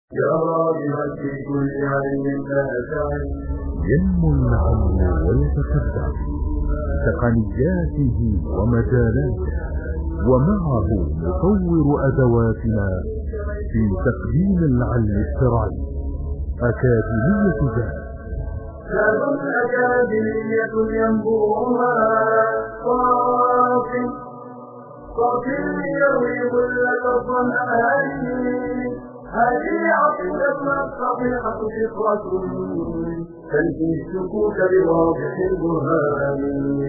يا راغبا في كل علم لا تعي. ينمو العلم ويتقدم تقنياته ومجالاته، ومعه نطور أدواتنا في تقديم العلم الشرعي. أكاديمية ذات كانت أكاديمية ينبوها صافي يروي ظلة الظمآن. هذه عقيدتنا الصحيحة فطرة تنفي الشكوك بواضح البرهان.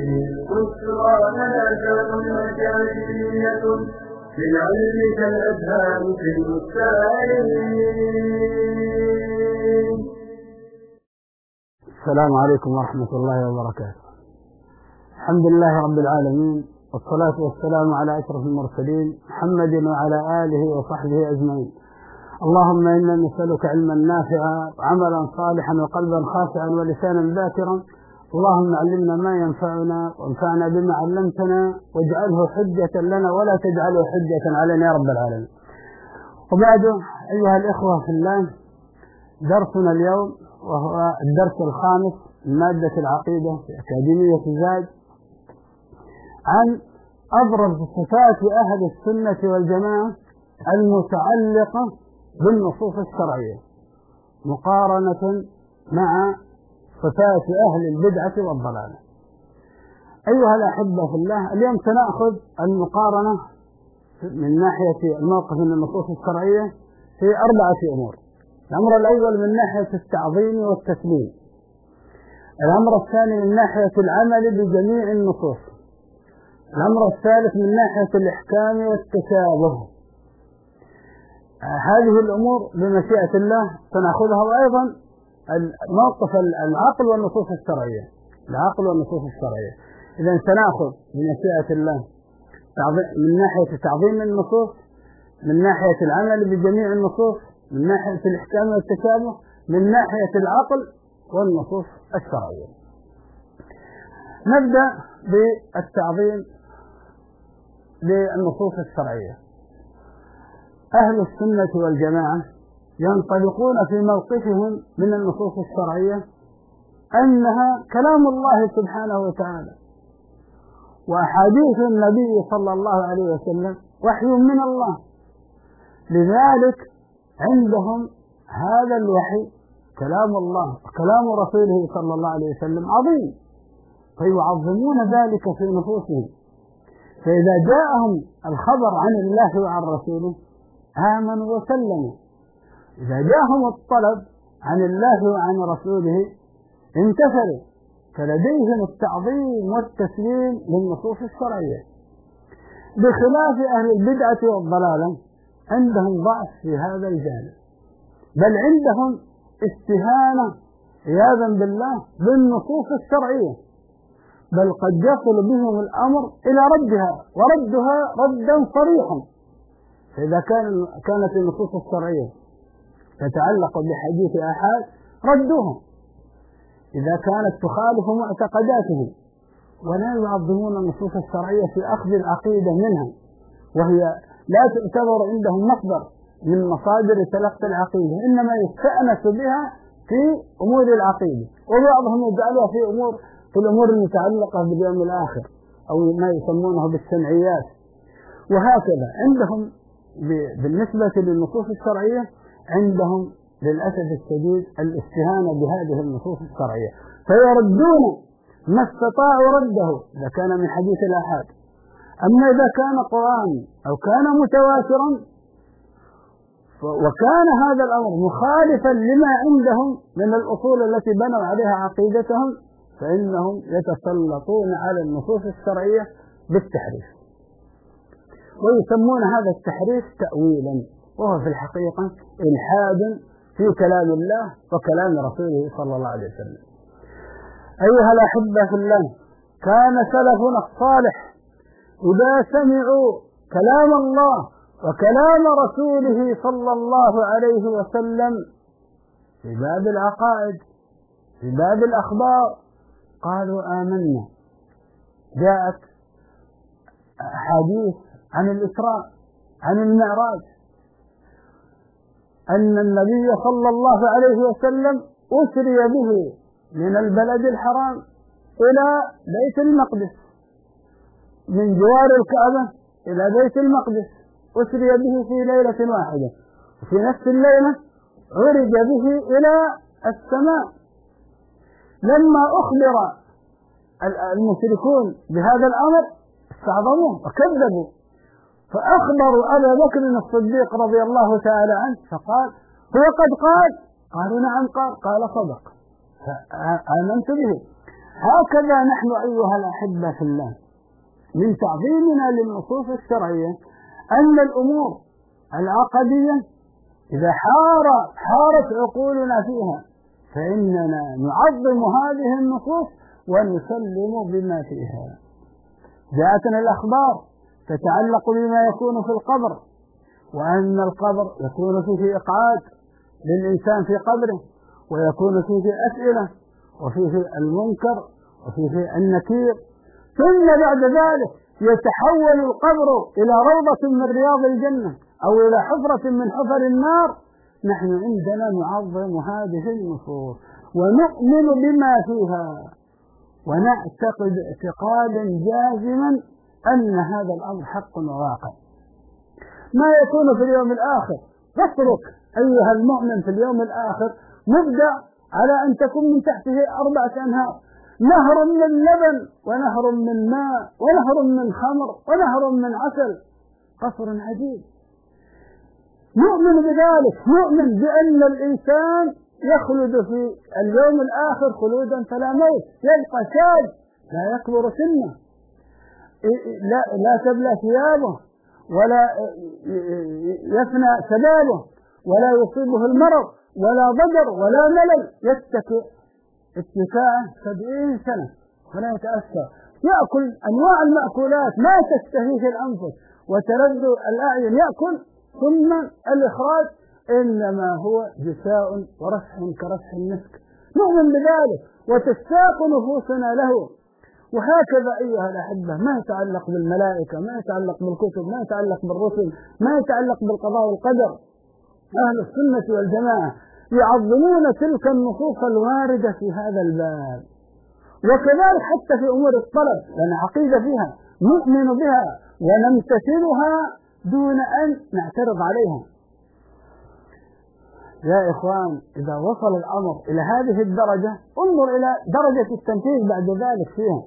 بشرى كانت أكاديمية في العلم كالأذهان في البستان. السلام عليكم ورحمة الله وبركاته. الحمد لله رب العالمين، والصلاة والسلام على أشرف المرسلين محمد وعلى آله وصحبه أجمعين. اللهم إنا نسألك علما نافعا وعملا صالحا وقلبا خاشعا ولسانا ذاكرا. اللهم علمنا ما ينفعنا وانفعنا بما علمتنا، واجعله حجة لنا ولا تجعله حجة علينا يا رب العالمين. وبعد، أيها الإخوة في الله، درسنا اليوم وهو الدرس الخامس من مادة العقيدة في أكاديمية زاد، عن أبرز صفات أهل السنة والجماعة المتعلقة بالنصوص الشرعية مقارنة مع صفات أهل البدعة والضلالة. أيها الأحبة في الله، اليوم سنأخذ المقارنة من ناحية الموقف من النصوص الشرعية في 4 أمور. الأمر الأول من ناحية التعظيم والتسليم، الأمر الثاني من ناحية العمل بجميع النصوص، الأمر الثالث من ناحية الإحكام والتشابه. هذه الأمور بمشيئة الله سنأخذها، وأيضا موقف العقل والنصوص الشرعية، العقل والنصوص الشرعية. إذن سنأخذ بمشيئة الله من ناحية تعظيم النصوص، من ناحية العمل بجميع النصوص، من ناحية الإحكام والتشابه، من ناحية العقل والنصوص الشرعية. نبدأ بالتعظيم للنصوص الشرعية. أهل السنة والجماعة ينطلقون في موقفهم من النصوص الشرعية أنها كلام الله سبحانه وتعالى، وأحاديث النبي صلى الله عليه وسلم وحي من الله. لذلك عندهم هذا الوحي كلام الله وكلام رسوله صلى الله عليه وسلم عظيم، فيعظمون ذلك في نفوسهم. فإذا جاءهم الخبر عن الله وعن رسوله آمنوا وسلموا. إذا جاءهم الطلب عن الله وعن رسوله امتثلوا. فلديهم التعظيم والتسليم للنصوص الشرعية، بخلاف أهل البدعة والضلالة عندهم ضعف في هذا الجانب، بل عندهم استهانة عياذا بالله بالنصوص الشرعية، بل قد يصل بهم الأمر إلى ردها ردا صريحا. فإذا كانت النصوص الشرعية تتعلق بحديث آحاد ردوها إذا كانت تخالف معتقداتهم، ولا يعظمون النصوص الشرعية في أخذ العقيدة منها، وهي لا تعتبر عندهم مصدر من مصادر تلقي العقيدة، إنما يستأنس بها في أمور العقيدة، وبعضهم يجعلها في الأمور المتعلقة باليوم الآخر أو ما يسمونه بالسمعيات. وهكذا عندهم بالنسبة للنصوص الشرعية عندهم للأسف الشديد الاستهانة بهذه النصوص الشرعية، فيردون ما استطاعوا رده إذا كان من حديث الآحاد. أما إذا كان قرآن أو كان متواترا وكان هذا الأمر مخالفا لما عندهم من الأصول التي بنوا عليها عقيدتهم، فإنهم يتسلطون على النصوص الشرعية بالتحريف، ويسمون هذا التحريف تأويلا، وهو في الحقيقة إلحاد في كلام الله وكلام رسوله صلى الله عليه وسلم. أيها الأحبة في الله، كان سلفنا الصالح إذا سمعوا كلام الله وكلام رسوله صلى الله عليه وسلم في باب العقائد في باب الأخبار قالوا آمنا. جاءت أحاديث عن الإسراء عن المعراج، أن النبي صلى الله عليه وسلم أسري به من البلد الحرام إلى بيت المقدس، من جوار الكعبة إلى بيت المقدس، أسري به في ليلة واحدة، وفي نفس الليلة عرج به إلى السماء. لما أخبر المشركون بهذا الأمر استعظموه وكذبوا، فأخبروا أبا بكر الصديق رضي الله تعالى عنه فقال: هو قد قال؟ قالوا: نعم قال صدق، فآمنت به. هكذا نحن أيها الأحبة في الله من تعظيمنا للنصوص الشرعية أن الأمور العقدية إذا حارت عقولنا فيها فإننا نعظم هذه النصوص ونسلم بما فيها. جاءتنا الأخبار تتعلق بما يكون في القبر، وأن القبر يكون فيه إقعاد للإنسان في قبره، ويكون فيه أسئلة، وفيه المنكر، وفيه النكير، ثم بعد ذلك يتحول القبر إلى روضة من رياض الجنة أو إلى حفرة من حفر النار. نحن عندنا نعظم هذه النصوص ونؤمن بما فيها، ونعتقد اعتقادا جازما أن هذا الأمر حق وواقع. ما يكون في اليوم الآخر تترك أيها المؤمن في اليوم الآخر مبدأ على أن تكون من تحته 4 أنهار: نهر من لبن، ونهر من ماء، ونهر من خمر، ونهر من عسل. قصر عجيب. نؤمن بذلك، نؤمن بأن الإنسان يخلد في اليوم الآخر خلودا فلا موت، يبقى شاب لا يكبر سنه، لا تبلى ثيابه، ولا يفنى شبابه، ولا يصيبه المرض ولا ضجر ولا ملل، يتكئ اتكاء 70 سنة ولا يتأثر، يأكل أنواع المأكولات ما تشتهيه الأنفس وتلذ الأعين، يأكل ثم الإخراج إنما هو جساء ورشح كرشح المسك. نؤمن بذلك وتشتاق نفوسنا له. وهكذا أيها الأحبة ما يتعلق بالملائكة، ما يتعلق بالكتب، ما يتعلق بالرسل، ما يتعلق بالقضاء والقدر، أهل السنة والجماعة يعظمون تلك النصوص الواردة في هذا الباب. وكذلك حتى في أمور الطلب لنا عقيدة فيها، نؤمن بها ونمتثلها دون أن نعترض عليها. يا إخوان، إذا وصل الأمر إلى هذه الدرجة انظر إلى درجة التنفيذ بعد ذلك فيها.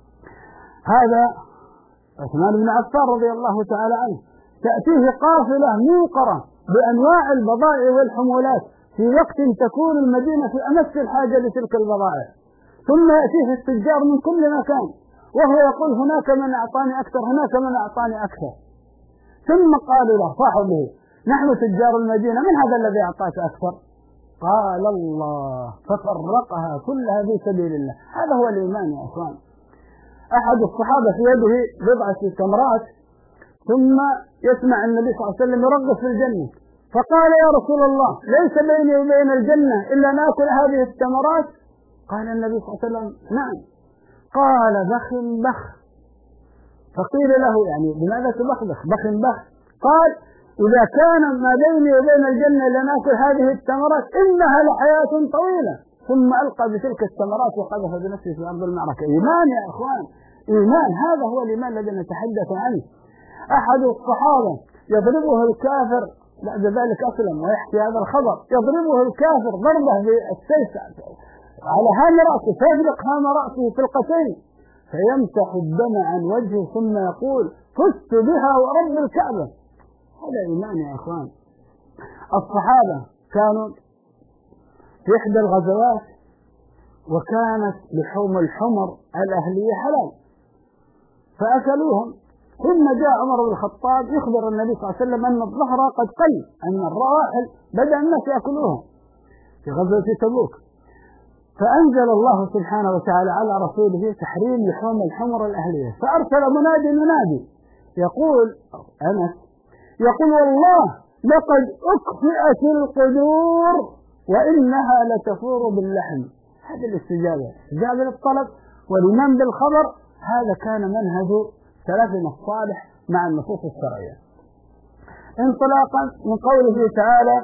هذا عثمان بن عفان رضي الله تعالى عنه تأتيه قافلة موقرة بأنواع البضائع والحمولات في وقت تكون المدينة في أمس الحاجة لتلك البضائع، ثم يأتيه التجار من كل مكان وهو يقول: هناك من أعطاني أكثر، هناك من أعطاني أكثر. ثم قالوا له صاحبه: نحن تجار المدينة، من هذا الذي أعطاك أكثر؟ قال: الله، ففرقها كلها في سبيل الله. هذا هو الإيمان يا أخوان. أحد الصحابة في يده بضعة تمرات، ثم يسمع النبي صلى الله عليه وسلم يرغب في الجنة، فقال: يا رسول الله، ليس بيني وبين الجنة إلا نأكل هذه التمرات؟ قال النبي صلى الله عليه وسلم: نعم. قال: بخ بخ. فقيل له: يعني لماذا تبخبخ؟ بخ بخ. قال: إذا كان ما بيني وبين الجنة لنأكل هذه التمرات إنها لحياة طويلة. ثم ألقى بتلك التمرات وقذف بنفسه في أرض المعركة. إيمان يا أخوان، إيمان. هذا هو الإيمان الذي نتحدث عنه. أحد الصحابة يضربه الكافر بعد ذلك أسلم ويحكي هذا الخبر، يضربه الكافر ضربه بالسيف على هام رأسه فيفلق هام رأسه فلقتين فيمسح الدم عن وجهه ثم يقول: فزت بها ورب الكعبة. هذا إيمان يا أخوان. الصحابة كانوا في إحدى الغزوات وكانت لحوم الحمر الأهلية حلال فأكلوهم، ثم جاء عمر بن الخطاب يخبر النبي صلى الله عليه وسلم أن الظهر قد قل، أن الرواحل بدأ الناس يأكلوها في غزوة تبوك، فأنزل الله سبحانه وتعالى على رسوله تحريم لحوم الحمر الأهلية، فأرسل منادي يقول أنس يقول: والله لقد أكفئت القدور وإنها لتفور باللحم. هذه الاستجابة، استجابة للطلب والإيمان بالخبر. هذا كان منهج سلفنا الصالح مع النصوص الشرعية. انطلاقا من قوله تعالى: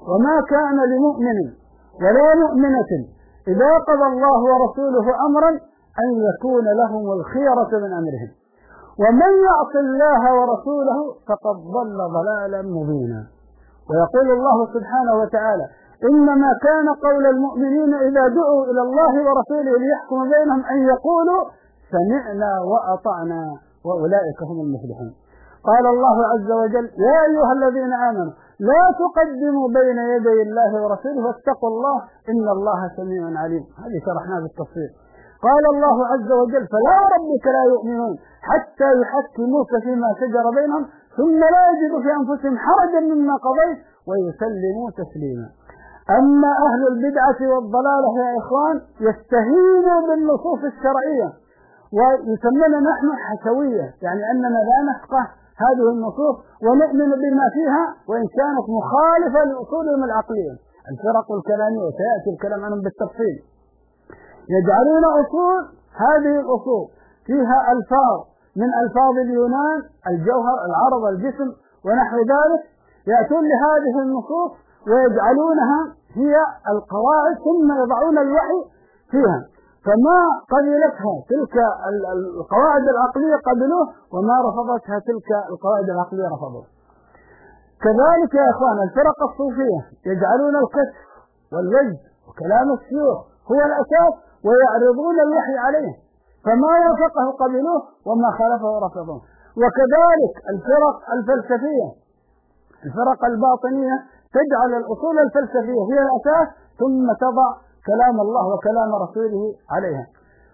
وما كان لمؤمن ولا مؤمنة إذا قضى الله ورسوله أمرا أن يكون لهم الخيرة من أمرهم ومن يعص الله ورسوله فقد ضل ضلالا مبينا. ويقول الله سبحانه وتعالى إنما كان قول المؤمنين إذا دعوا إلى الله ورسوله ليحكم بينهم أن يقولوا سمعنا وأطعنا وأولئك هم المفلحون. قال الله عز وجل يا أيها الذين آمنوا لا تقدموا بين يدي الله ورسوله واتقوا الله إن الله سميع عليم. هذه شرحناها بالتفصيل. قال الله عز وجل فلا ربك لا يؤمنون حتى يحكموك فيما شجر بينهم ثم لا يجدوا في أنفسهم حرجا مما قضيت ويسلموا تسليما. أما أهل البدعة والضلالة يا إخوان يستهينوا بالنصوص الشرعية ويسمون نحن حشوية، يعني أننا لا نفقه هذه النصوص ونؤمن بما فيها وإن كانت مخالفة لأصولهم العقلية. الفرق الكلامية سيأتي الكلام عنهم بالتفصيل. يجعلون أصول هذه الأصول فيها ألفاظ من ألفاظ اليونان الجوهر العرض الجسم ونحو ذلك، يأتون لهذه النصوص ويجعلونها هي القواعد ثم يضعون الوحي فيها، فما قبلتها تلك القواعد العقلية قبلوه وما رفضتها تلك القواعد العقلية رفضوه. كذلك يا إخوان الفرق الصوفية يجعلون الكشف والوجد وكلام الشيوخ هو الأساس ويعرضون الوحي عليه، فما وافقه قبلوه وما خالفه رفضوه. وكذلك الفرق الفلسفية الفرق الباطنية تجعل الأصول الفلسفية هي الأساس ثم تضع كلام الله وكلام رسوله عليها.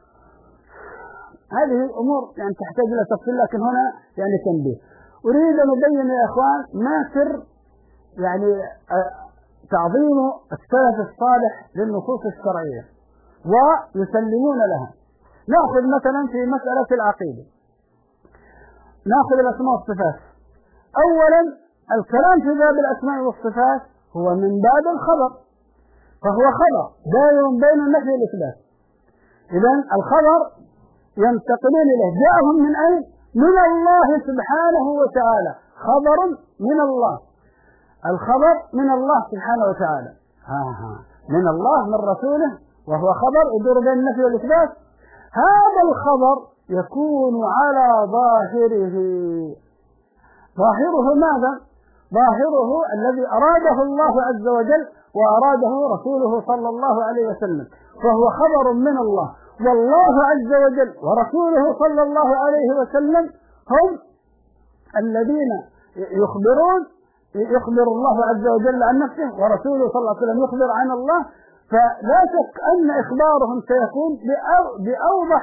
هذه الأمور يعني تحتاج إلى تفصيل، لكن هنا يعني تنبيه. أريد أن أبين يا إخوان ما سر يعني تعظيم السلف الصالح للنصوص الشرعية ويسلمون لها. نأخذ مثلا في مسألة العقيدة، نأخذ الأسماء والصفات. أولا الكلام في باب الأسماء والصفات هو من باب الخبر، فهو خبر دائم بين النفي والإثبات. إذن الخبر ينتقلون إليه جاءهم من أين؟ من الله سبحانه وتعالى، خبر من الله. الخبر من الله سبحانه وتعالى من الله من رسوله وهو خبر يدور بين النفي والإثبات. هذا الخبر يكون على ظاهره ماذا؟ ظاهره الذي أراده الله عز وجل وأراده رسوله صلى الله عليه وسلم، فهو خبر من الله. والله عز وجل ورسوله صلى الله عليه وسلم هم الذين يخبر الله عز وجل عن نفسه ورسوله صلى الله عليه وسلم يخبر عن الله، فلا شك أن إخبارهم سيكون بأوضح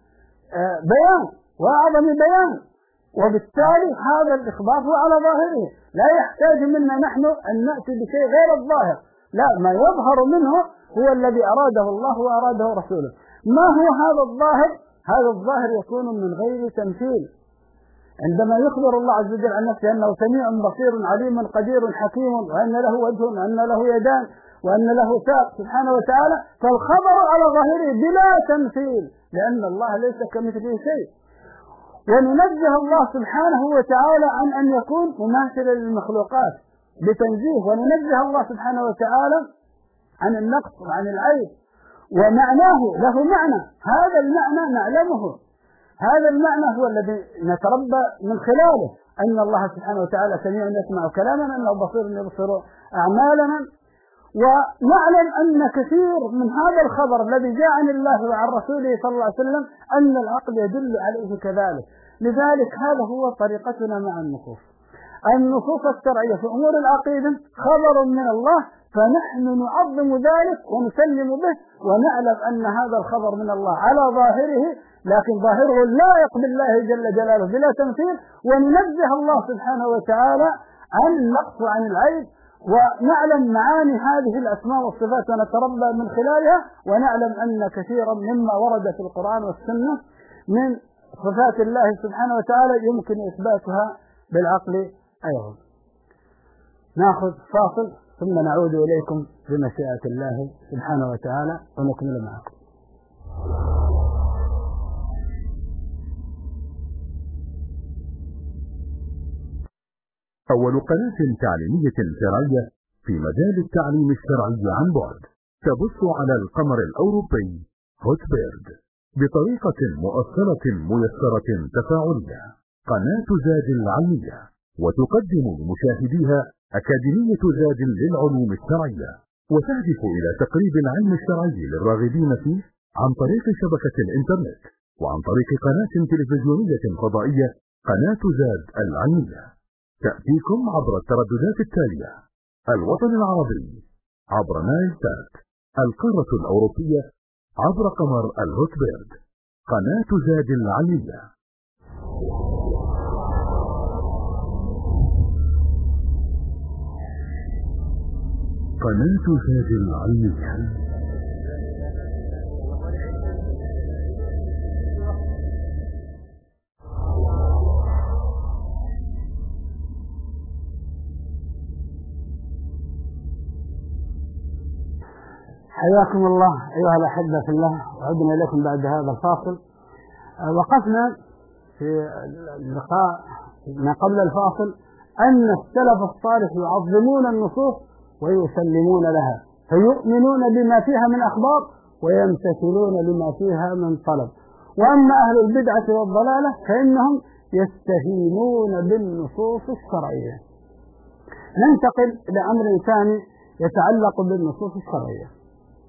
بيان وأعظم بيان، وبالتالي هذا الإخبار هو على ظاهره، لا يحتاج منا نحن أن نأتي بشيء غير الظاهر، لا، ما يظهر منه هو الذي أراده الله وأراده رسوله. ما هو هذا الظاهر؟ هذا الظاهر يكون من غير تمثيل. عندما يخبر الله عز وجل عن نفسه أنه سميع بصير عليم قدير حكيم وأن له وجه وأن له يدان وأن له ساق سبحانه وتعالى، فالخبر على ظاهره بلا تمثيل، لأن الله ليس كمثله شيء. وننزه الله سبحانه وتعالى عن أن يكون مماثلا للمخلوقات بتنزيه، وننزه الله سبحانه وتعالى عن النقص وعن العيب، ومعناه له معنى، هذا المعنى نعلمه، هذا المعنى هو الذي نتربى من خلاله، أن الله سبحانه وتعالى سميع يسمع كلامنا، أنه بصير يبصر أعمالنا. ونعلم أن كثير من هذا الخبر الذي جاء عن الله وعن رسوله صلى الله عليه وسلم أن العقل يدل عليه كذلك. لذلك هذا هو طريقتنا مع النصوص الشرعية في أمور العقيدة خبر من الله، فنحن نعظم ذلك ونسلم به ونعلم أن هذا الخبر من الله على ظاهره، لكن ظاهره لائق بالله جل جلاله بلا تمثيل، وننزه الله سبحانه وتعالى عن النقص وعن العيب، ونعلم معاني هذه الأسماء والصفات ونتربى من خلالها، ونعلم أن كثيرا مما ورد في القرآن والسنة من صفات الله سبحانه وتعالى يمكن إثباتها بالعقل أيضا. نأخذ فاصل ثم نعود إليكم بمشيئة الله سبحانه وتعالى ونكمل معكم. أول قناة تعليمية فرعية في مجال التعليم الشرعي عن بعد تبث على القمر الأوروبي هوتبيرد بطريقة مؤصلة ميسرة تفاعلية قناة زاد العلمية، وتقدم لمشاهديها أكاديمية زاد للعلوم الشرعية، وتهدف إلى تقريب العلم الشرعي للراغبين فيه عن طريق شبكة الإنترنت وعن طريق قناة تلفزيونية فضائية قناة زاد العلمية. تأتيكم عبر الترددات التالية: الوطن العربي عبر نايل سات، القارة الأوروبية عبر قمر الهوتبيرد، قناة زاد العلمية. قناة زاد العلمية. حياكم الله أيها الأحبة في الله، وعدنا إليكم بعد هذا الفاصل. وقفنا في اللقاء ما قبل الفاصل أن السلف الصالح يعظمون النصوص ويسلمون لها، فيؤمنون بما فيها من أخبار ويمتثلون لما فيها من طلب. وأما أهل البدعة والضلالة فإنهم يستهينون بالنصوص الشرعية. ننتقل إلى أمر ثاني يتعلق بالنصوص الشرعية،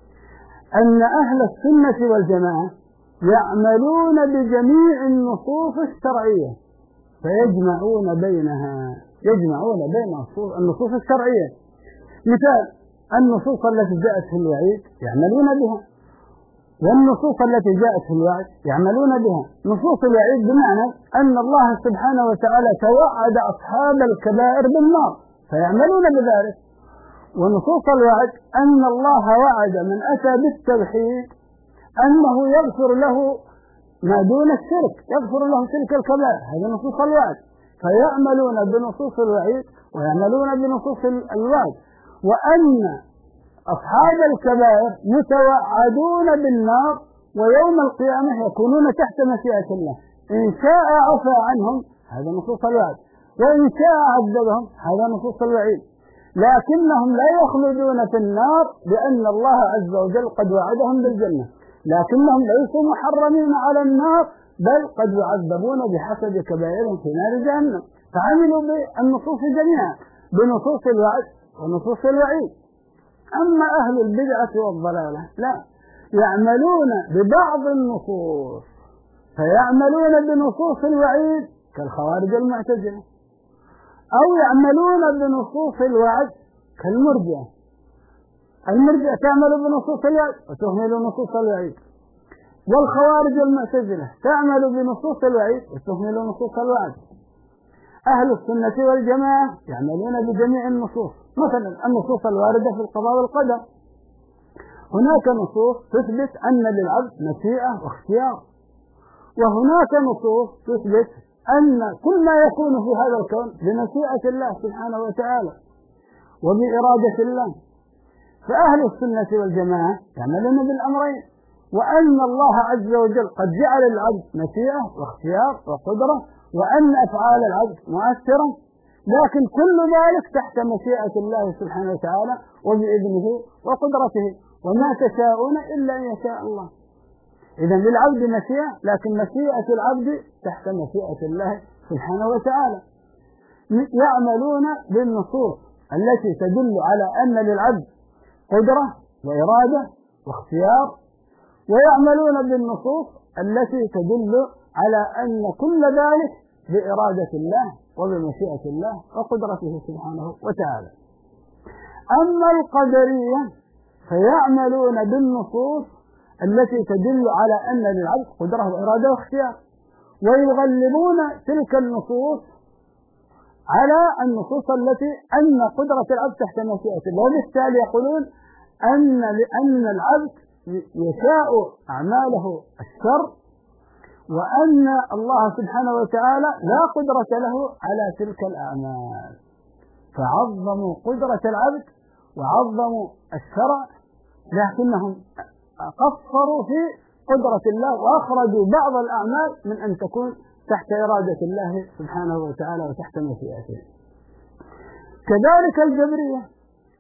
أن أهل السنة والجماعة يعملون بجميع النصوص الشرعية فيجمعون بينها، يجمعون بين النصوص الشرعية. مثال: النصوص التي جاءت في الوعيد يعملون بها، والنصوص التي جاءت في الوعد يعملون بها. نصوص الوعيد بمعنى أن الله سبحانه وتعالى توعد أصحاب الكبائر بالنار فيعملون بذلك. ونصوص الوعد أن الله وعد من أتى بالتوحيد أنه يغفر له ما دون الشرك، يغفر له تلك الكبائر، هذا نصوص الوعد، فيعملون بنصوص الوعيد ويعملون بنصوص الوعد. وأن أصحاب الكبائر متوعدون بالنار ويوم القيامة يكونون تحت مشيئة الله، إن شاء عفى عنهم هذا نصوص الوعد، وإن شاء عذبهم هذا نصوص الوعيد. لكنهم لا يخلدون في النار لأن الله عز وجل قد وعدهم بالجنة، لكنهم ليسوا محرمين على النار بل قد يعذبون بحسب كبائرهم في نار جهنم. فعملوا بالنصوص جميعا، بنصوص الوعد ونصوص الوعيد. أما أهل البدعة والضلالة لا، يعملون ببعض النصوص فيعملون بنصوص الوعيد كالخوارج المعتزلة، أو يعملون بنصوص الوعد كالمرجئة. المرجئة تعمل بنصوص الوعد وتهمل نصوص الوعيد، والخوارج المعتزلة تعمل بنصوص الوعيد وتهمل نصوص الوعد. أهل السنة والجماعة يعملون بجميع النصوص. مثلا النصوص الواردة في القضاء والقدر، هناك نصوص تثبت أن للعبد مشيئة واختيار، وهناك نصوص تثبت أن كل ما يكون في هذا الكون بمشيئة الله سبحانه وتعالى وبإرادة الله. فأهل السنة والجماعة يعملون بالأمرين، وأن الله عز وجل قد جعل العبد مشيئة واختيار وقدرة، وأن أفعال العبد مؤثرة، لكن كل ذلك تحت مشيئة الله سبحانه وتعالى وبإذنه وقدرته، وما تشاءون إلا أن يشاء الله. إذا للعبد مشيئة، لكن مشيئة العبد تحت مشيئة الله سبحانه وتعالى. يعملون بالنصوص التي تدل على أن للعبد قدرة وإرادة واختيار، ويعملون بالنصوص التي تدل على أن كل ذلك بإرادة الله وبمشيئة الله وقدرته سبحانه وتعالى. أما القدرية فيعملون بالنصوص التي تدل على أن للعبد قدرة وإرادة واختيار، ويغلبون تلك النصوص على النصوص التي أن قدرة العبد تحت مشيئة الله، وبالتالي يقولون أن العبد يشاء أعماله الشر، وأن الله سبحانه وتعالى لا قدرة له على تلك الأعمال، فعظموا قدرة العبد وعظموا الشرع، لكنهم قصروا في قدرة الله وأخرجوا بعض الأعمال من أن تكون تحت إرادة الله سبحانه وتعالى وتحت مشيئته. كذلك الجبرية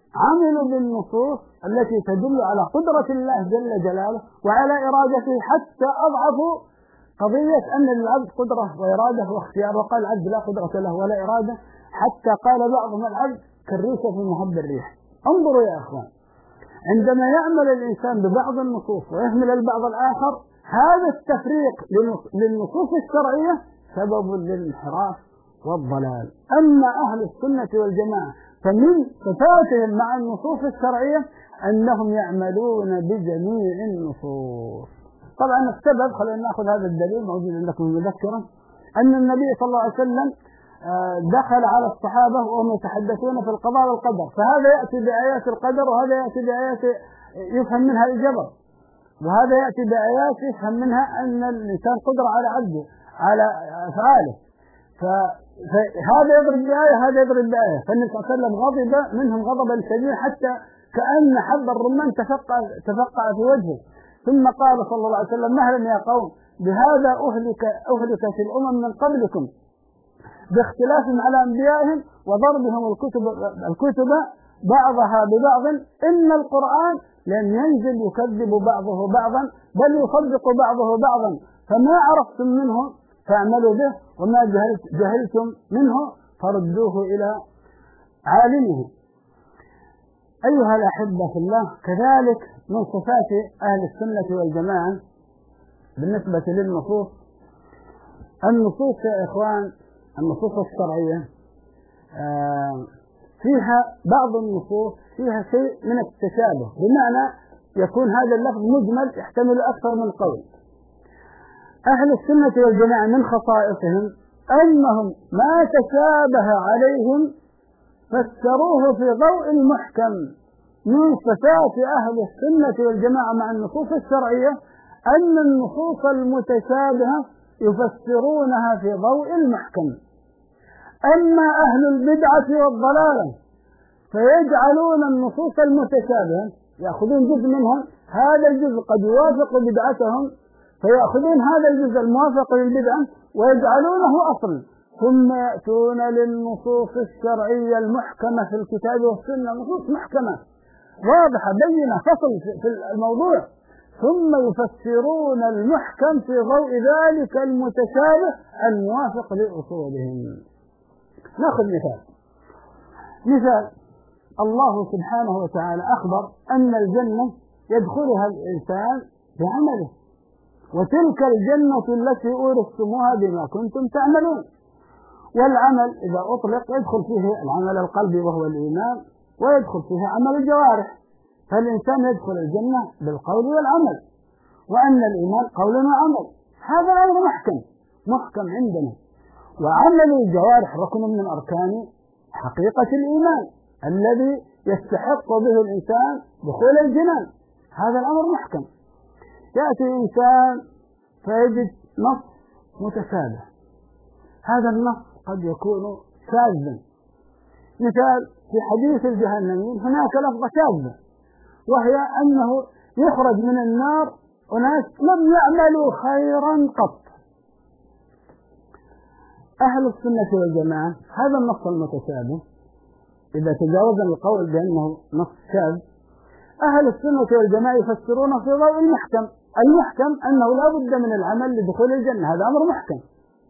عملوا بالنصوص التي تدل على قدرة الله جل جلاله وعلى إرادته، حتى أضعفوا قضية أن للعبد قدرة وإرادة واختيار، وقال العبد لا قدرة له ولا إرادة، حتى قال بعضهم العبد كالريشة في مهب الريح. انظروا يا أخوان، عندما يعمل الإنسان ببعض النصوص ويهمل البعض الآخر، هذا التفريق للنصوص الشرعية سبب للانحراف والضلال. أما أهل السنة والجماعة فمن صفاتهم مع النصوص الشرعية أنهم يعملون بجميع النصوص. طبعا السبب، خلينا نأخذ هذا الدليل موجود عندكم المذكرة، أن النبي صلى الله عليه وسلم دخل على الصحابة وهم يتحدثون في القضاء والقدر، فهذا يأتي بآيات القدر وهذا يأتي بآيات يفهم منها الجبر، وهذا يأتي بآيات يفهم منها أن الإنسان قدرة على عبده على أفعاله، فهذا يضرب بآية هذا يضرب بآية، فالنبي صلى الله عليه وسلم غضب منهم غضبا شديدا حتى كأن حب الرمان تفقع في وجهه، ثم قال صلى الله عليه وسلم مهلا يا قوم، بهذا أهلكت الأمم من قبلكم باختلافهم على أنبيائهم وضربهم الكتب بعضها ببعض، إن القرآن لم ينزل يكذب بعضه بعضا بل يصدق بعضه بعضا، فما عرفتم منه فاعملوا به وما جهلتم منه فردوه إلى عالمه. أيها الأحبة في الله، كذلك من صفات أهل السنة والجماعة بالنسبة للنصوص، النصوص يا إخوان النصوص الشرعية فيها بعض النصوص فيها شيء من التشابه، بمعنى يكون هذا اللفظ مجمل يحتمل أكثر من قول. أهل السنة والجماعة من خصائصهم أنهم ما تشابه عليهم فسروه في ضوء المحكم. من صفات أهل السنة والجماعة مع النصوص الشرعية أن النصوص المتشابهة يفسرونها في ضوء المحكم. أما أهل البدعة والضلالة فيجعلون النصوص المتشابهة يأخذون جزء منها، هذا الجزء قد يوافق بدعتهم فيأخذون هذا الجزء الموافق للبدعة ويجعلونه أصل، ثم يأتون للنصوص الشرعية المحكمة في الكتاب والسنة، نصوص محكمة واضحة بينة فصل في الموضوع، ثم يفسرون المحكم في ضوء ذلك المتشابه الموافق لأصولهم. نأخذ مثال الله سبحانه وتعالى أخبر أن الجنة يدخلها الإنسان بعمله، وتلك الجنة التي أورثتموها بما كنتم تعملون. والعمل إذا أطلق يدخل فيه العمل القلبي وهو الإيمان، ويدخل فيه عمل الجوارح، فالإنسان يدخل الجنة بالقول والعمل، وأن الإيمان قول وعمل. هذا الأمر محكم عندنا. وعمل الجوارح ركن من أركان حقيقة الإيمان الذي يستحق به الإنسان دخول الجنان. هذا الأمر محكم. يأتي إنسان فيجد نص متشابه، هذا النص قد يكون شاذا. مثال في حديث الجهنميين هناك لفظة شاذة، وهي أنه يخرج من النار أناس لم يعملوا خيرا قط. أهل السنة والجماعة هذا النص المتشابه إذا تجاوزنا القول بأنه نص شاذ، أهل السنة والجماعة يفسرونه في ضوء المحكم. المحكم أنه لا بد من العمل لدخول الجنة، هذا أمر محكم،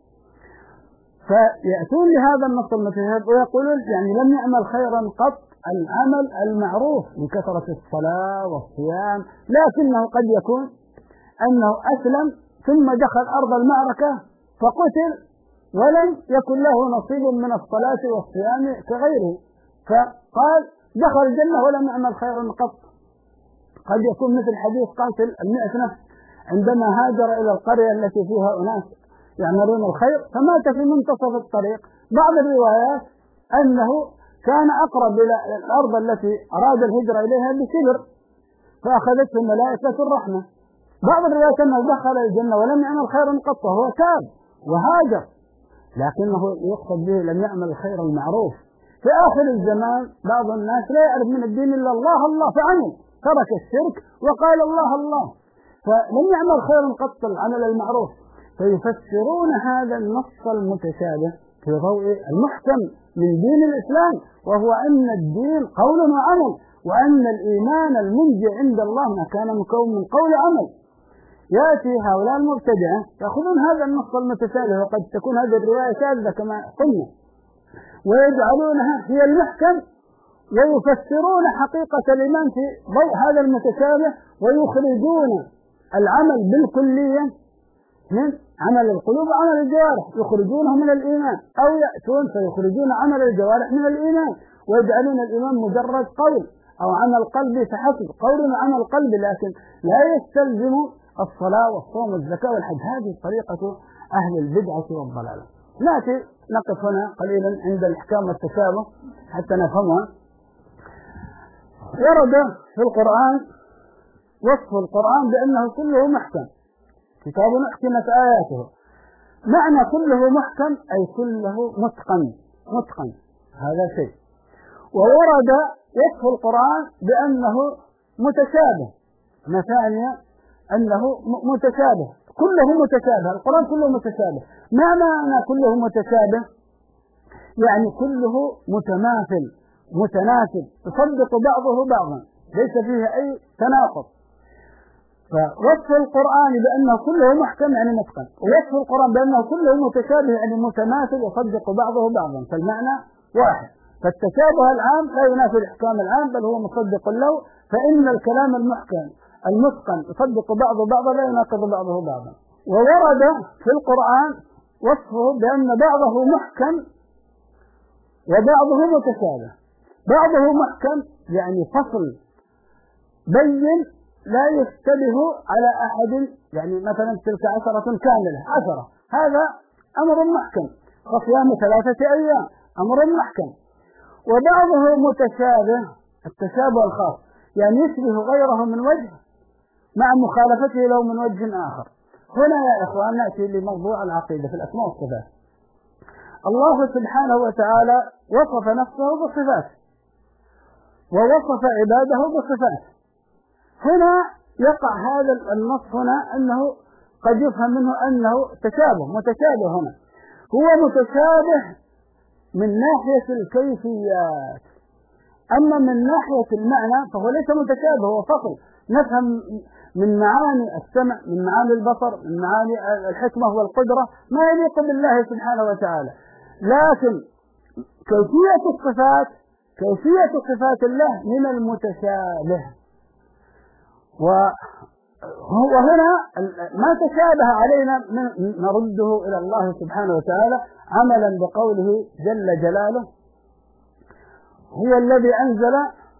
فيأتون لهذا النص المتشابه ويقولون يعني لم يعمل خيرا قط، العمل المعروف من كثرة الصلاة والصيام، لكنه قد يكون أنه أسلم ثم دخل أرض المعركة فقتل ولم يكن له نصيب من الصلاة والصيام كغيره، فقال دخل الجنة ولم يعمل خيرا قط. قد يكون مثل حديث قاتل 100 نفس عندما هاجر إلى القرية التي فيها أناس يعملون الخير فمات في منتصف الطريق. بعض الروايات أنه كان أقرب إلى الأرض التي أراد الهجرة إليها بكبر فأخذته ملائكة الرحمة. بعض الروايات أنه دخل الجنة ولم يعمل خيرا قط وهو تاب وهاجر، لكنه يقصد به لم يعمل الخير المعروف. في آخر الزمان بعض الناس لا يعرف من الدين إلا الله فعمل، ترك الشرك وقال الله، فلم يعمل خيرا قط العمل المعروف، فيفسرون هذا النص المتشابه في ضوء المحكم من دين الإسلام، وهو أن الدين قول وعمل، وأن الإيمان المنجي عند الله ما كان مكون من قول وعمل. يأتي هؤلاء المبتدعة يأخذون هذا النص المتشابه، وقد تكون هذه الرواية شاذة كما قلنا، ويجعلونها هي المحكم، ويفسرون حقيقة الإيمان في ضوء هذا المتشابه، ويخرجون العمل بالكلية من عمل القلوب وعمل الجوارح، يخرجونه من الإيمان، أو يأتون فيخرجون عمل الجوارح من الإيمان، ويجعلون الإيمان مجرد قول أو عمل قلبي فحسب، قول وعمل قلبي لكن لا يستلزم الصلاة والصوم والزكاة والحج. هذه طريقة أهل البدعة والضلالة. نأتي نقف هنا قليلا عند الإحكام والتشابه حتى نفهمها. ورد في القرآن وصف القرآن بأنه كله محكم، كتاب أحكمت آياته. معنى كله محكم أي كله متقن، هذا شيء. وورد وصف القرآن بأنه متشابه، مثانية أنه متشابه، كله متشابه، القرآن كله متشابه. ما معنى كله متشابه؟ يعني كله متماثل متناسب، يصدق بعضه بعضا، ليس فيه أي تناقض. فوصف القرآن بأنه كله محكم يعني متقن، ووصف القرآن بأنه كله متشابه يعني متماثل يصدق بعضه بعضا، فالمعنى واحد. فالتشابه العام لا ينافي الإحكام العام، بل هو مصدق له، فإن الكلام المحكم المتقن يصدق بعضه بعضا لا يناقض بعضه بعضا. وورد في القرآن وصفه بأن بعضه محكم وبعضه متشابه. بعضه محكم يعني فصل بين لا يشتبه على أحد، يعني مثلا تلك 10 كاملة 10، هذا أمر محكم، وصيام 3 أيام أمر محكم. وبعضه متشابه، التشابه الخاص يعني يشبه غيره من وجه مع مخالفته له من وجه آخر. هنا يا إخوان نأتي لموضوع العقيدة في الأسماء والصفات. الله سبحانه وتعالى وصف نفسه بصفات ووصف عباده بصفات. هنا يقع هذا النص هنا أنه قد يفهم منه أنه متشابه. هنا هو متشابه من ناحية الكيفيات، أما من ناحية المعنى فهو ليس متشابه، هو فصل. نفهم من معاني السمع، من معاني البصر، من معاني الحكمة والقدرة ما يليق بالله سبحانه وتعالى، لكن كيفية صفات الله من المتشابه. وهنا ما تشابه علينا نرده إلى الله سبحانه وتعالى عملا بقوله جل جلاله: هو الذي أنزل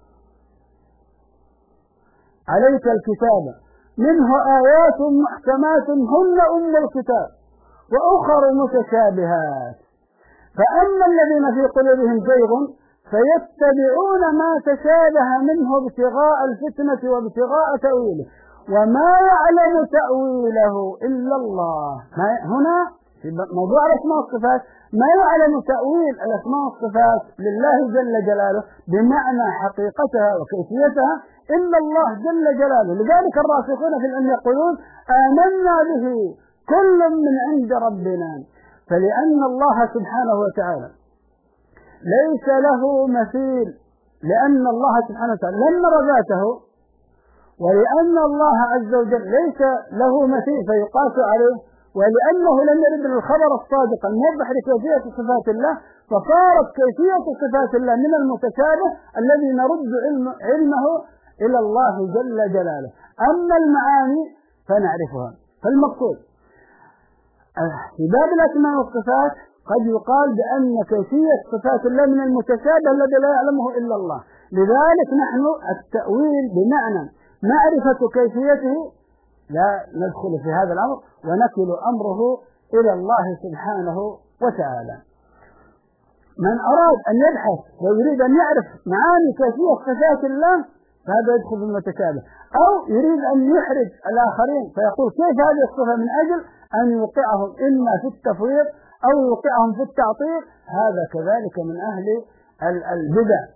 عليك الكتاب منه آيات محكمات هن أم الكتاب وأخر متشابهات، فأما الذين في قلوبهم زيغ فيتبعون ما تشابه منه ابتغاء الفتنة وابتغاء تأويله وما يعلم تأويله إلا الله. هنا في موضوع الأسماء والصفات ما يعلم تأويل الأسماء والصفات لله جل جلاله بمعنى حقيقتها وكيفيتها إلا الله جل جلاله. لذلك الراسخون في العلم يقولون آمنا به كل من عند ربنا، فلأن الله سبحانه وتعالى ليس له مثيل، لأن الله سبحانه وتعالى لم نرى ذاته، ولأن الله عز وجل ليس له مثيل فيقاس عليه، ولأنه لم يرد الخبر الصادق الموضح لكيفية صفات الله، فصارت كيفية صفات الله من المتشابه الذي نرد علمه إلى الله جل جلاله. أما المعاني فنعرفها. فالمقصود في باب الأسماء والصفات قد يقال بأن كيفية صفات الله من المتشابه الذي لا يعلمه إلا الله. لذلك نحن التأويل بمعنى معرفة كيفيته لا ندخل في هذا الأمر، ونكل أمره إلى الله سبحانه وتعالى. من أراد أن يبحث ويريد أن يعرف معاني كيفية صفات الله فهذا يدخل في المتشابه، أو يريد أن يحرج الآخرين فيقول كيف هذه الصفة من أجل أن يوقعهم إما في التفويض أو يوقعهم في التعطيل، هذا كذلك من أهل البدع.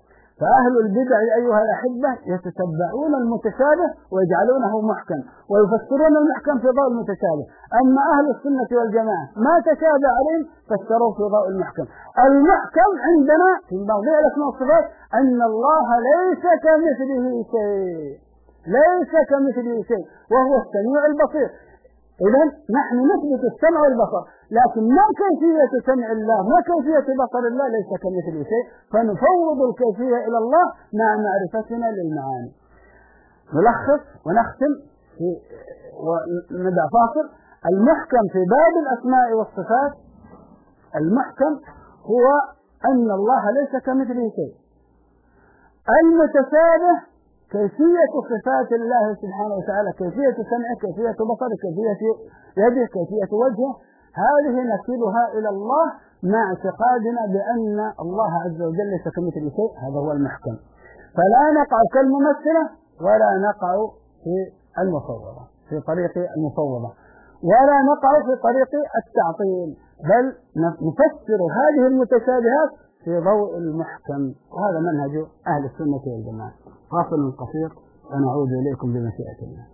فأهل البدع أيها الأحبة يتتبعون المتشابه ويجعلونه محكم ويفسرون المحكم في ضوء المتشابه. أما أهل السنة والجماعة ما تشابه عليهم فسروه في ضوء المحكم. المحكم عندنا في موضوع الأسماء والصفات أن الله ليس كمثله شيء، ليس كمثله شيء وهو السميع البصير. إذن نحن نثبت السمع والبصر، لكن ما كيفية سمع الله ما كيفية بصر الله ليس كمثله شيء، فنفوض الكيفية إلى الله مع معرفتنا للمعاني. نلخص ونختم وندع فاصل. المحكم في باب الأسماء والصفات، المحكم هو أن الله ليس كمثله شيء. المتشابه كيفية صفات الله سبحانه وتعالى، كيفية سمعه، كيفية بصره، كيفية يده، كيفية وجهه، هذه نكلها إلى الله مع اعتقادنا بأن الله عز وجل ليس كمثله شيء. هذا هو المحكم. فلا نقع كالممثلة ولا نقع في المفوضة في طريق المفوضة، ولا نقع في طريق التعطيل، بل نفسر هذه المتشابهات في ضوء المحكم. وهذا منهج أهل السنة والجماعة. فاصل قصير ونعود إليكم بمشيئة الله.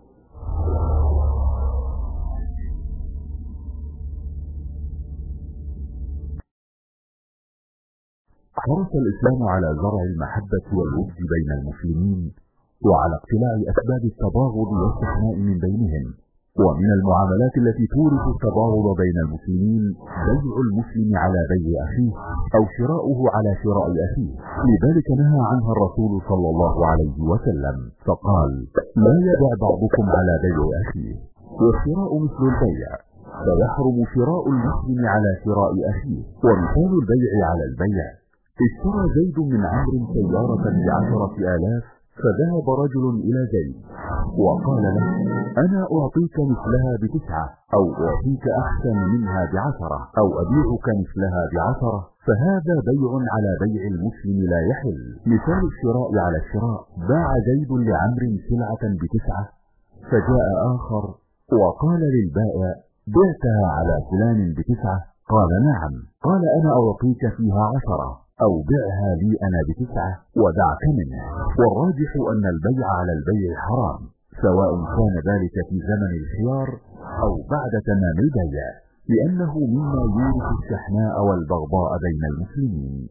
حرص الإسلام على زرع المحبة والود بين المسلمين، وعلى اقتلاع أسباب التباغض والاستثناء من بينهم. ومن المعاملات التي تورث التباغض بين المسلمين بيع المسلم على بيع أخيه أو شراؤه على شراء أخيه، لذلك نهى عنها الرسول صلى الله عليه وسلم فقال: لا يبع بعضكم على بيع أخيه، والشراء مثل البيع، فيحرم شراء المسلم على شراء أخيه. ومثال البيع على البيع: اشترى زيد من عمرو سيارة ب10,000، فذهب رجل إلى زيد وقال له: أنا أعطيك مثلها ب9، أو أعطيك أحسن منها ب10، أو أبيعك مثلها ب10، فهذا بيع على بيع المسلم لا يحل. مثال الشراء على الشراء: باع زيد لعمرو سلعة ب9، فجاء آخر وقال للبائع: بعتها على فلان ب9، قال: نعم. قال: أنا أعطيك فيها 10، أو بعها لي أنا ب9 ودعك منه. والراجح أن البيع على البيع حرام، سواء كان ذلك في زمن الخيار أو بعد تمام البيع، لأنه مما يورث الشحناء والبغضاء بين المسلمين.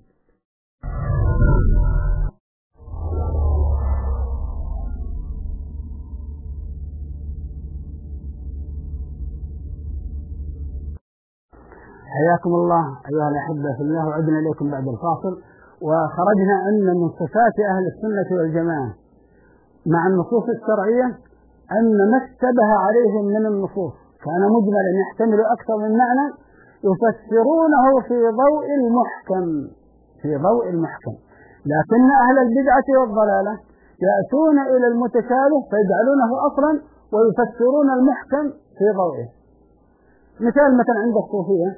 حياكم الله أيها الأحبة في الله، وعدنا إليكم بعد الفاصل. وخرجنا أن من صفات أهل السنة والجماعة مع النصوص الشرعية أن ما اشتبه عليهم من النصوص كان مجملا يحتمل أكثر من معنى يفسرونه في ضوء المحكم، في ضوء المحكم. لكن أهل البدعة والضلالة يأتون إلى المتشابه فيجعلونه أصلا ويفسرون المحكم في ضوئه. مثلا عند الصوفية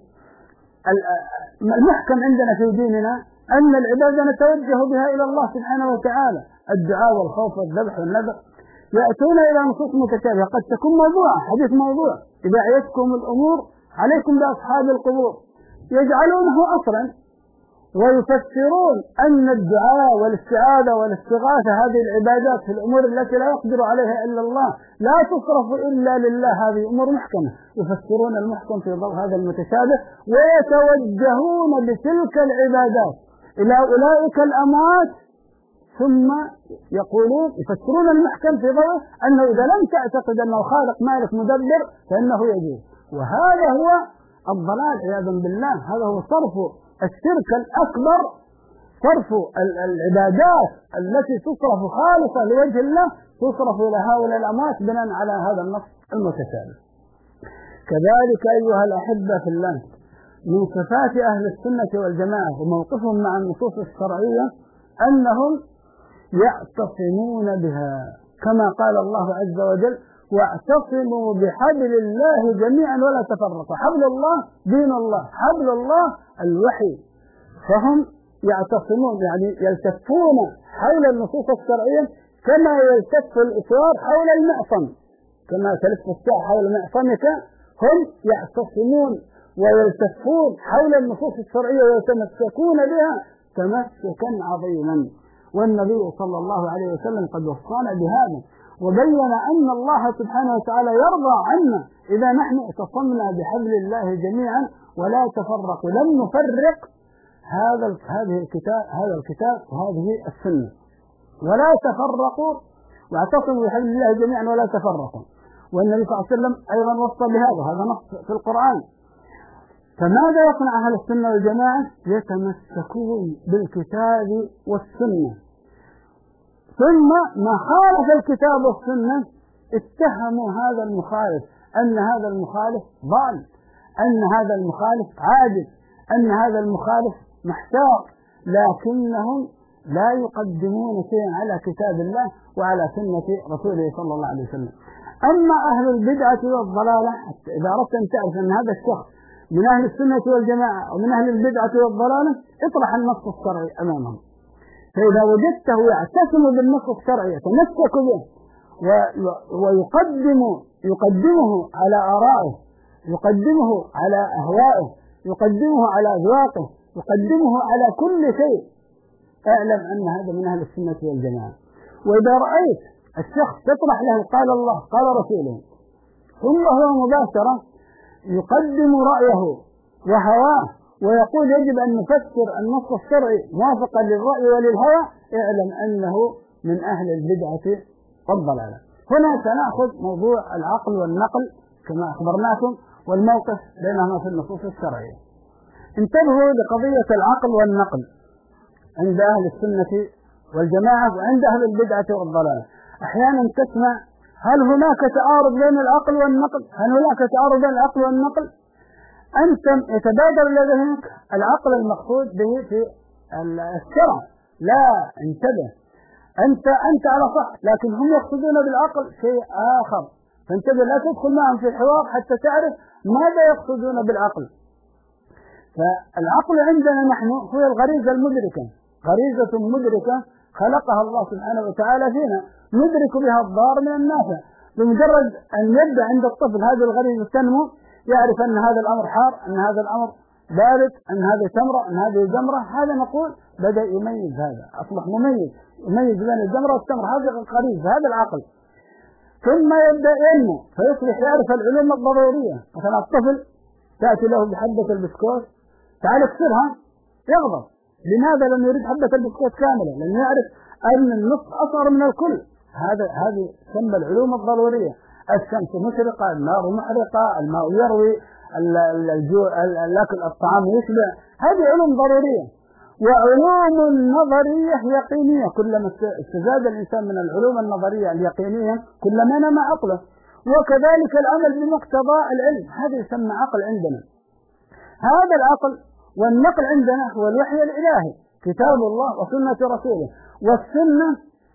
المحكم عندنا في ديننا أن العبادة نتوجه بها إلى الله سبحانه وتعالى، الدعاء والخوف والذبح والنذر. يأتون إلى نصوص متشابهة قد تكون موضوعة، حديث موضوع: إذا عيتكم الأمور عليكم بأصحاب القبور، يجعلونه أصلا ويفسرون أن الدعاء والاستعاذة والاستغاثة هذه العبادات في الأمور التي لا يقدر عليها إلا الله لا تصرف إلا لله، هذه أمور محكمة. يفسرون المحكم في ضوء هذا المتشابه ويتوجهون بتلك العبادات إلى أولئك الأموات، ثم يقولون يفسرون المحكم في ضوء أنه إذا لم تعتقد أنه خالق مالك مدبر فإنه يجوز. وهذا هو الضلال عياذا بالله، هذا هو صرف الشرك الأكبر، صرف العبادات التي تصرف خالصة لوجه الله تصرف إلى هؤلاء الأموات بناء على هذا النص المتشابه. كذلك أيها الأحبة في الله من صفات أهل السنة والجماعة وموقفهم مع النصوص الشرعية أنهم يعتصمون بها، كما قال الله عز وجل: واعتصموا بحبل الله جميعا ولا تفرقوا. حبل الله دين الله، حبل الله الوحي. فهم يعتصمون يعني يلتفون حول النصوص الشرعية كما يلتف الإسوار حول المعصم، كما تلف الساعة حول معصمك. هم يعتصمون ويلتفون حول النصوص الشرعية ويتمسكون بها تمسكا عظيما. والنبي صلى الله عليه وسلم قد وصانا بهذا، وبين أن الله سبحانه وتعالى يرضى عنا إذا نحن اعتصمنا بحبل الله جميعا ولا تفرقوا، لم نفرق هذا الكتاب وهذه السنة، ولا تفرقوا واعتصموا بحبل الله جميعا ولا تفرقوا. والنبي صلى الله عليه وسلم أيضا وصى بهذا، هذا نص في القرآن. فماذا يصنع أهل السنة والجماعة؟ يتمسكون بالكتاب والسنة، ثم ما خالف الكتاب والسنة اتهموا هذا المخالف أن هذا المخالف ضال، أن هذا المخالف عاجز، أن هذا المخالف محتار، لكنهم لا يقدمون شيئا على كتاب الله وعلى سنة رسوله صلى الله عليه وسلم. أما أهل البدعة والضلالة، إذا أردت أن تعرف أن هذا الشخص من أهل السنة والجماعة ومن أهل البدعة والضلالة، اطرح النص الشرعي أمامهم، فإذا وجدته يعتصم بالنص الشرعي يتمسك به ويقدمه على آرائه، يقدمه على أهوائه، يقدمه على أذواقه، يقدمه على كل شيء، اعلم أن هذا من أهل السنة والجماعة. وإذا رأيت الشخص تطرح له قال الله قال رسوله ثم هو مباشرة يقدم رأيه وهواه ويقول يجب أن نفسر النص الشرعي موافقا للرأي وللهوى، اعلم أنه من أهل البدعة والضلالة. هنا سنأخذ موضوع العقل والنقل كما أخبرناكم، والموقف بينهما في النصوص الشرعية. انتبهوا لقضية العقل والنقل عند أهل السنة والجماعة وعند أهل البدعة والضلالة. أحيانا تسمع هل هناك تعارض بين العقل والنقل؟ هل هناك تعارض بين العقل والنقل؟ أنت يتبادر لذهنك العقل المقصود به في الشرع، لا، انتبه، أنت على صح، لكن هم يقصدون بالعقل شيء آخر، فانتبه لا تدخل معهم في الحوار حتى تعرف ماذا يقصدون بالعقل. فالعقل عندنا نحن هو الغريزة المدركة، غريزة مدركة خلقها الله سبحانه وتعالى فينا، ندرك بها الضار من النافع. بمجرد أن يبدأ عند الطفل هذه الغريزة تنمو، يعرف أن هذا الأمر حار، أن هذا الأمر بارد، أن هذه تمرة، أن هذه جمرة، هذا نقول بدأ يميز، هذا أصبح مميز، يميز بين الجمرة والتمرة، هذه الغريزة، هذا العقل. ثم يبدأ ينمو فيصبح يعرف العلوم الضرورية. مثلا الطفل تأتي له بحبة البسكوت، تعال اكسرها، يغضب. لماذا لم يريد حبة البسكوت كاملة؟ لأنه يعرف أن النصف أصغر من الكل. هذه تسمى العلوم الضرورية. الشمس مشرقة، النار محرقة، الماء يروي، الأكل الطعام يشبع، هذه علوم ضرورية. وعلوم نظرية يقينية، كلما استزاد الإنسان من العلوم النظرية اليقينية كلما نمى عقله. وكذلك العمل بمقتضى العلم، هذا يسمى عقل عندنا. هذا العقل والنقل عندنا هو الوحي الإلهي، كتاب الله وسنة رسوله. والسنة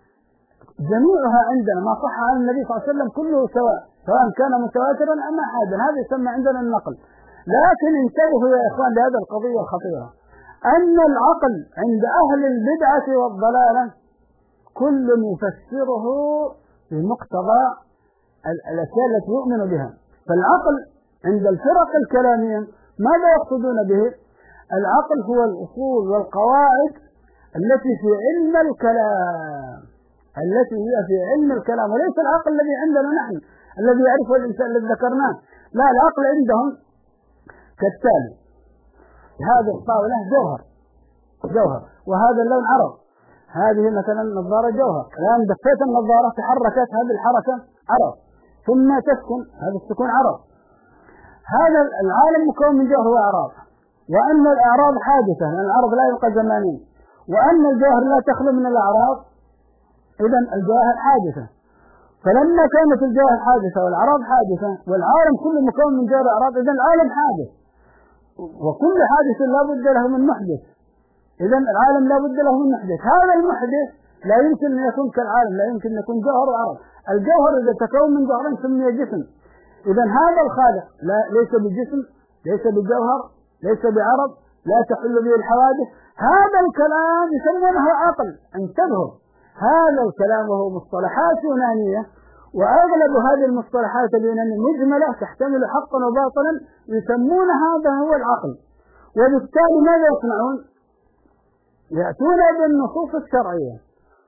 جميعها عندنا ما صح عن النبي صلى الله عليه وسلم كله سواء كان متواترا أم أحادا، هذا يسمى عندنا النقل. لكن انتبهوا يا إخوان لهذه القضية الخطيرة، أن العقل عند أهل البدعة والضلالة كل يفسره بمقتضى الأشياء التي يؤمن بها. فالعقل عند الفرق الكلامية ماذا يقصدون به؟ العقل هو الأصول والقواعد التي في علم الكلام، التي هي في علم الكلام، وليس العقل الذي عندنا نحن الذي يعرفه الإنسان الذي ذكرناه. لا، العقل عندهم كالتالي: هذه الطاولة جوهر، وهذا اللون عرض، هذه مثلا النظارة جوهر، الآن دفيت النظارة تحركت، هذه الحركة عرض، ثم تسكن، هذا السكون عرض. هذا العالم مكون من جوهر وأعراض، وأن الأعراض حادثة لأن العرض لا يبقى زمانيا، وأن الجوهر لا تخلو من الأعراض، إذا الجواهر حادثة. فلما كانت الجواهر حادثة والأعراض حادثة والعالم كله مكون من جوهر وأعراض، إذا العالم حادث، وكل حادث لا بد له من محدث، إذا العالم لا بد له من محدث. هذا المحدث لا يمكن أن يكون كالعالم، لا يمكن أن يكون جوهر وعرض. الجوهر إذا تكون من جوهرين سمي جسم، إذا هذا الخالق ليس بجسم، ليس بجوهر، ليس بعرض، لا تحل به الحوادث. هذا الكلام يسمونه عقل. انتبهوا، هذا الكلام وهو مصطلحات يونانية، وأغلب هذه المصطلحات اليونانية مجملة تحتمل حقا وباطلا، يسمون هذا هو العقل. وبالتالي ماذا يصنعون؟ يأتون بالنصوص الشرعية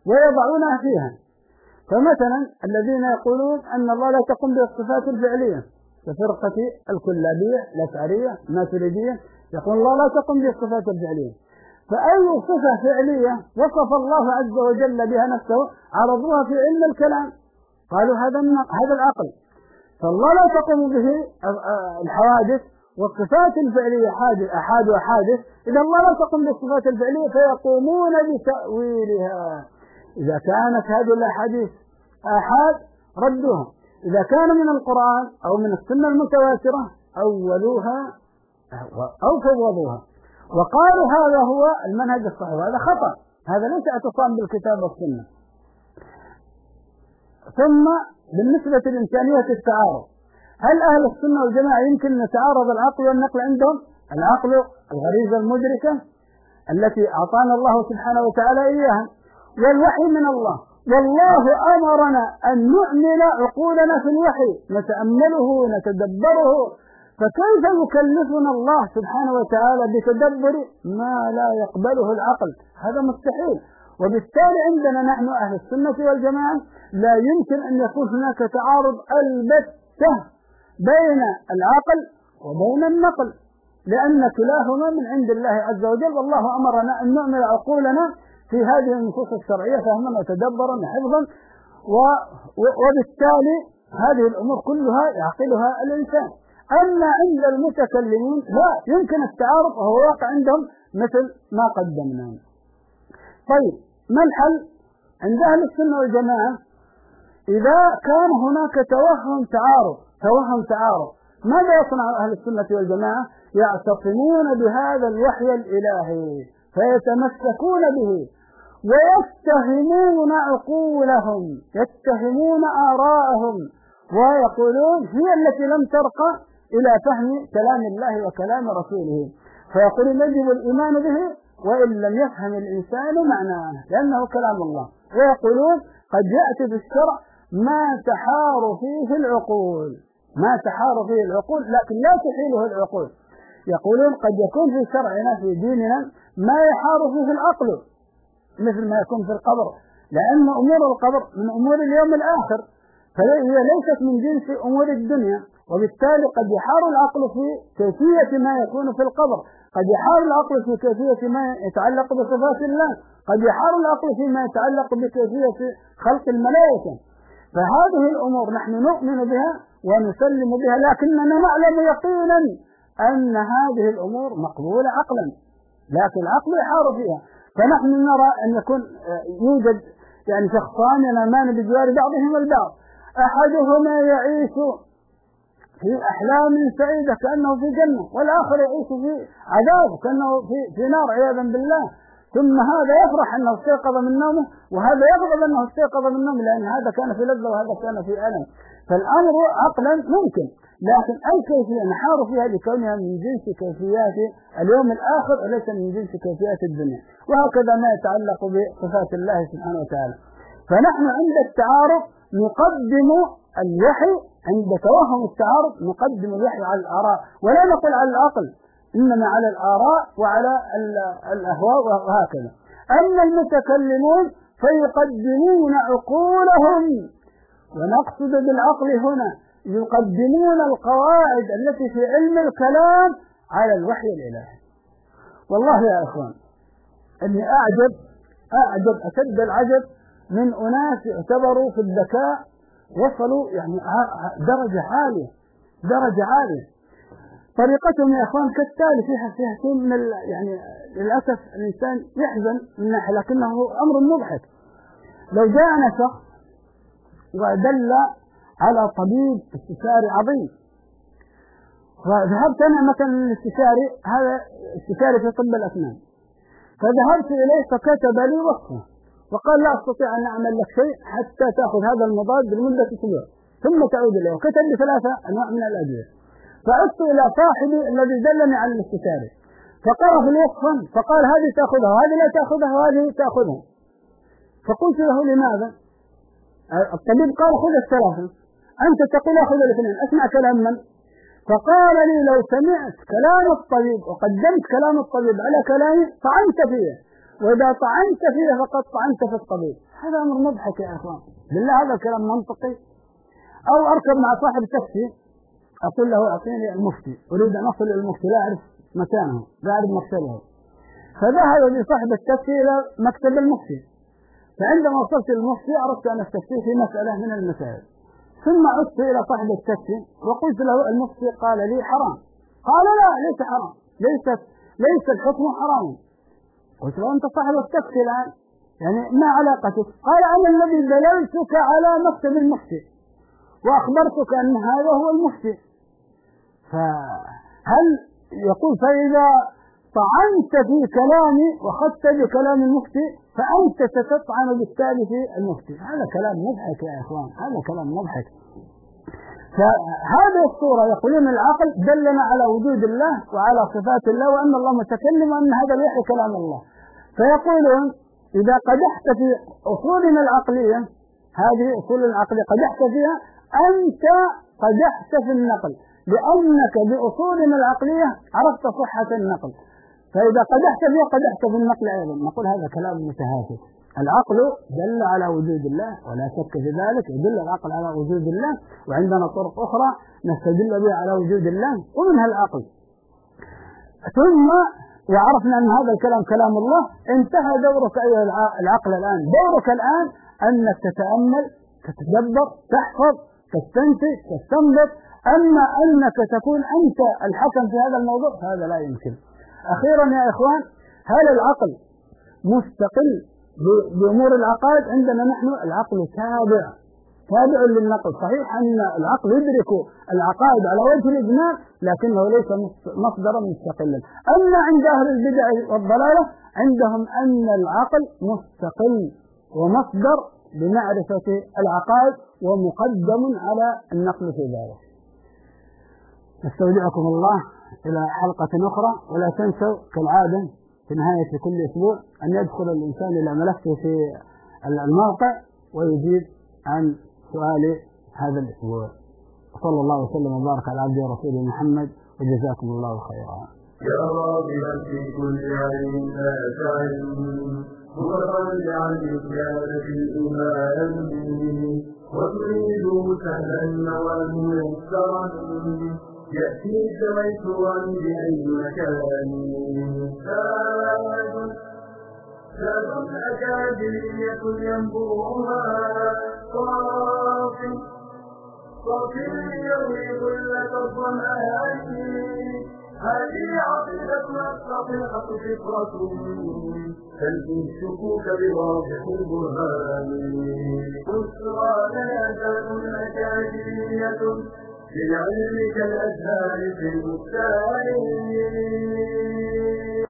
ويضعونها فيها. فمثلا الذين يقولون أن الله لا تقوم بالصفات الفعلية كفرقة الكلابية الأشعرية الماتريدية، يقول الله لا تقوم بالصفات الفعلية، فأي صفة فعلية وصف الله عز وجل بها نفسه عرضوها في علم الكلام، قالوا هذا العقل، فالله لا تقوم به الحوادث والصفات الفعلية أحاد وحادث، إذا الله لا تقوم بالصفات الفعلية فيقومون بتأويلها. إذا كانت هذه الأحاديث آحاد ردوها، إذا كان من القرآن أو من السنة المتواترة أولوها أو فوضوها وقالوا هذا هو المنهج الصحيح. هذا خطأ، هذا ليس اعتصام بالكتاب والسنة. ثم بالنسبة لإمكانية التعارض، هل أهل السنة والجماعة يمكن أن يتعارض العقل والنقل عندهم؟ العقل الغريزة المدركة التي أعطانا الله سبحانه وتعالى إياها، والوحي من الله، والله أمرنا أن نؤمن عقولنا في الوحي نتأمله ونتدبره، فكيف يكلفنا الله سبحانه وتعالى بتدبر ما لا يقبله العقل؟ هذا مستحيل. وبالتالي عندنا نحن أهل السنة والجماعة لا يمكن أن يكون هناك تعارض البتة بين العقل وبين النقل، لأن كلاهما من عند الله عز وجل، والله أمرنا أن نؤمن عقولنا في هذه النصوص الشرعية فهما وتدبرا وحفظا، وبالتالي هذه الأمور كلها يعقلها الإنسان. أما عند المتكلمين لا يمكن التعارض، وهو واقع عندهم مثل ما قدمنا. طيب ما الحل عند أهل السنة والجماعة؟ إذا كان هناك توهم تعارض ماذا يصنع أهل السنة والجماعة؟ يعتصمون بهذا الوحي الإلهي فيتمسكون به ويتهمون عقولهم، يتهمون آراءهم، ويقولون هي التي لم ترقى إلى فهم كلام الله وكلام رسوله، فيقولون يجب الإيمان به وإن لم يفهم الإنسان معناه لأنه كلام الله، ويقولون قد يأتي بالشرع ما تحار فيه العقول لكن لا تحيله العقول. يقولون قد يكون في شرعنا في ديننا ما يحار فيه العقل مثل ما يكون في القبر، لأن أمور القبر من أمور اليوم الآخر، فهي ليست من جنس أمور الدنيا، وبالتالي قد يحار العقل في كيفية ما يكون في القبر، قد يحار العقل في كيفية ما يتعلق بصفات الله، قد يحار العقل فيما يتعلق بكيفية خلق الملائكة. فهذه الأمور نحن نؤمن بها ونسلم بها، لكننا نعلم يقينا أن هذه الأمور مقبولة عقلا، لكن العقل يحار فيها. فنحن نرى أن يكون يوجد شخصان ينامان بجوار بعضهم البعض، أحدهما يعيش في أحلام سعيدة كأنه في جنة، والآخر يعيش في عذاب كأنه في نار عياذا بالله، ثم هذا يفرح أنه استيقظ من نومه وهذا يغضب أنه استيقظ من نومه، لأن هذا كان في لذة وهذا كان في ألم. فالأمر عقلا ممكن، لكن أي كيفية نحار فيها لكونها من جنس كيفيات اليوم الآخر وليس من جنس كيفيات الدنيا، وهكذا ما يتعلق بصفات الله سبحانه وتعالى. فنحن عند التعارض نقدم الوحي، عند توهم التعارض نقدم الوحي على الآراء، ولا نقول على العقل، إنما على الآراء وعلى الأهواء وهكذا. أما المتكلمون فيقدمون عقولهم، ونقصد بالعقل هنا يقدمون القواعد التي في علم الكلام على الوحي الإلهي. والله يا إخوان أني أعجب أشد العجب من أناس يعتبروا في الذكاء وصلوا درجة عالية. طريقتهم يا إخوان كالتالي، فيها من للأسف الإنسان يحزن من ناحية، لكنه أمر مضحك. لو جاءنا شخص ودل على طبيب استشاري عظيم، فذهبت أنا مثلا للاستشاري، هذا استشاري في طب الأسنان، فذهبت إليه فكتب لي وصفه وقال لا أستطيع أن أعمل لك شيء حتى تأخذ هذا المضاد لمدة أسبوع ثم تعود إليه، وكتب لي 3 أنواع من الأدوية. فعدت إلى صاحبي الذي دلني على الاستشاري فقرأ في الوصف فقال هذه تأخذها وهذه لا تأخذها وهذه تأخذها. فقلت له لماذا؟ الطبيب قال خذ ال3، أنت تقول أخذ ال2، أسمع كلام من؟ فقال لي لو سمعت كلام الطبيب وقدمت كلام الطبيب على كلامي طعنت فيه، وإذا طعنت فيه فقد طعنت في الطبيب. هذا أمر مضحك يا إخوان، بالله هذا كلام منطقي؟ أو أركب مع صاحب تاكسي أقول له أعطيني المفتي، أريد أن أصل إلى المفتي لا أعرف مكانه لا أعرف مكتبه، فذهب بصاحب التاكسي إلى مكتب المفتي، فعندما وصلت للمفتي أردت أن أستفتيه في مسألة من المسائل، ثم عدت إلى صاحب التاكسي وقلت له المفتي قال لي حرام، قال لا ليس حرام، ليس الحكم حرام. قلت له أنت صاحب التاكسي الآن يعني ما علاقتك؟ قال أنا الذي دللتك على مكتب المفتي وأخبرتك أن هذا هو المفتي. فهل يقول فإذا طعنت في كلامي وخدت بكلام المفتي فأنت ستطعن بالتالي في المفتي؟ هذا كلام مضحك يا إخوان، هذا كلام مضحك. فهذه الصورة يقولون العقل دلنا على وجود الله وعلى صفات الله وأن الله متكلم وأن هذا الوحي كلام الله، فيقولون إذا قدحت في أصولنا العقلية، هذه أصول العقلية قدحت فيها، أنت قدحت في النقل، لأنك بأصولنا العقلية عرفت صحة النقل، فإذا قدحت فيها قدحت في النقل أيضا. نقول هذا كلام متهافت. العقل دل على وجود الله ولا شك في ذلك، يدل العقل على وجود الله، وعندنا طرق أخرى نستدل بها على وجود الله ومنها العقل. ثم وعرفنا أن هذا الكلام كلام الله، انتهى دورك أيها العقل الآن. دورك الآن أنك تتأمل، تتدبر، تحفظ، تستنتج، تستنبط، أما أنك تكون أنت الحكم في هذا الموضوع فهذا لا يمكن. أخيرا يا إخوان، هل العقل مستقل بأمور العقائد؟ عندنا نحن العقل تابع للنقل. صحيح أن العقل يدرك العقائد على وجه الإجمال لكنه ليس مصدرا مستقلا. أما عند أهل البدع والضلالة عندهم أن العقل مستقل ومصدر بمعرفة العقائد ومقدم على النقل في ذلك. استودعكم الله إلى حلقة أخرى، ولا تنسوا كالعادة في نهاية كل أسبوع أن يدخل الإنسان إلى ملفه في الموقع ويجيب عن سؤال هذا الأسبوع. صلى الله وسلم وبارك على عبده ورسوله محمد، وجزاكم الله خيرا. يا راغبا في كل علم لا تعلم، متطلعا لزيادة الإيمان، وتريد سهلا وميسرا يأتيك ميسورا بأي مكان. زاد أكاديمية ينبوعها صافي يروي ظلة الظمآن. هذه عقيدتنا الصحيحة فطرة تلقي الشكوك بواضح البرهان. بشرى لنا زاد أكاديمية للعلم كالأزهار في البستان.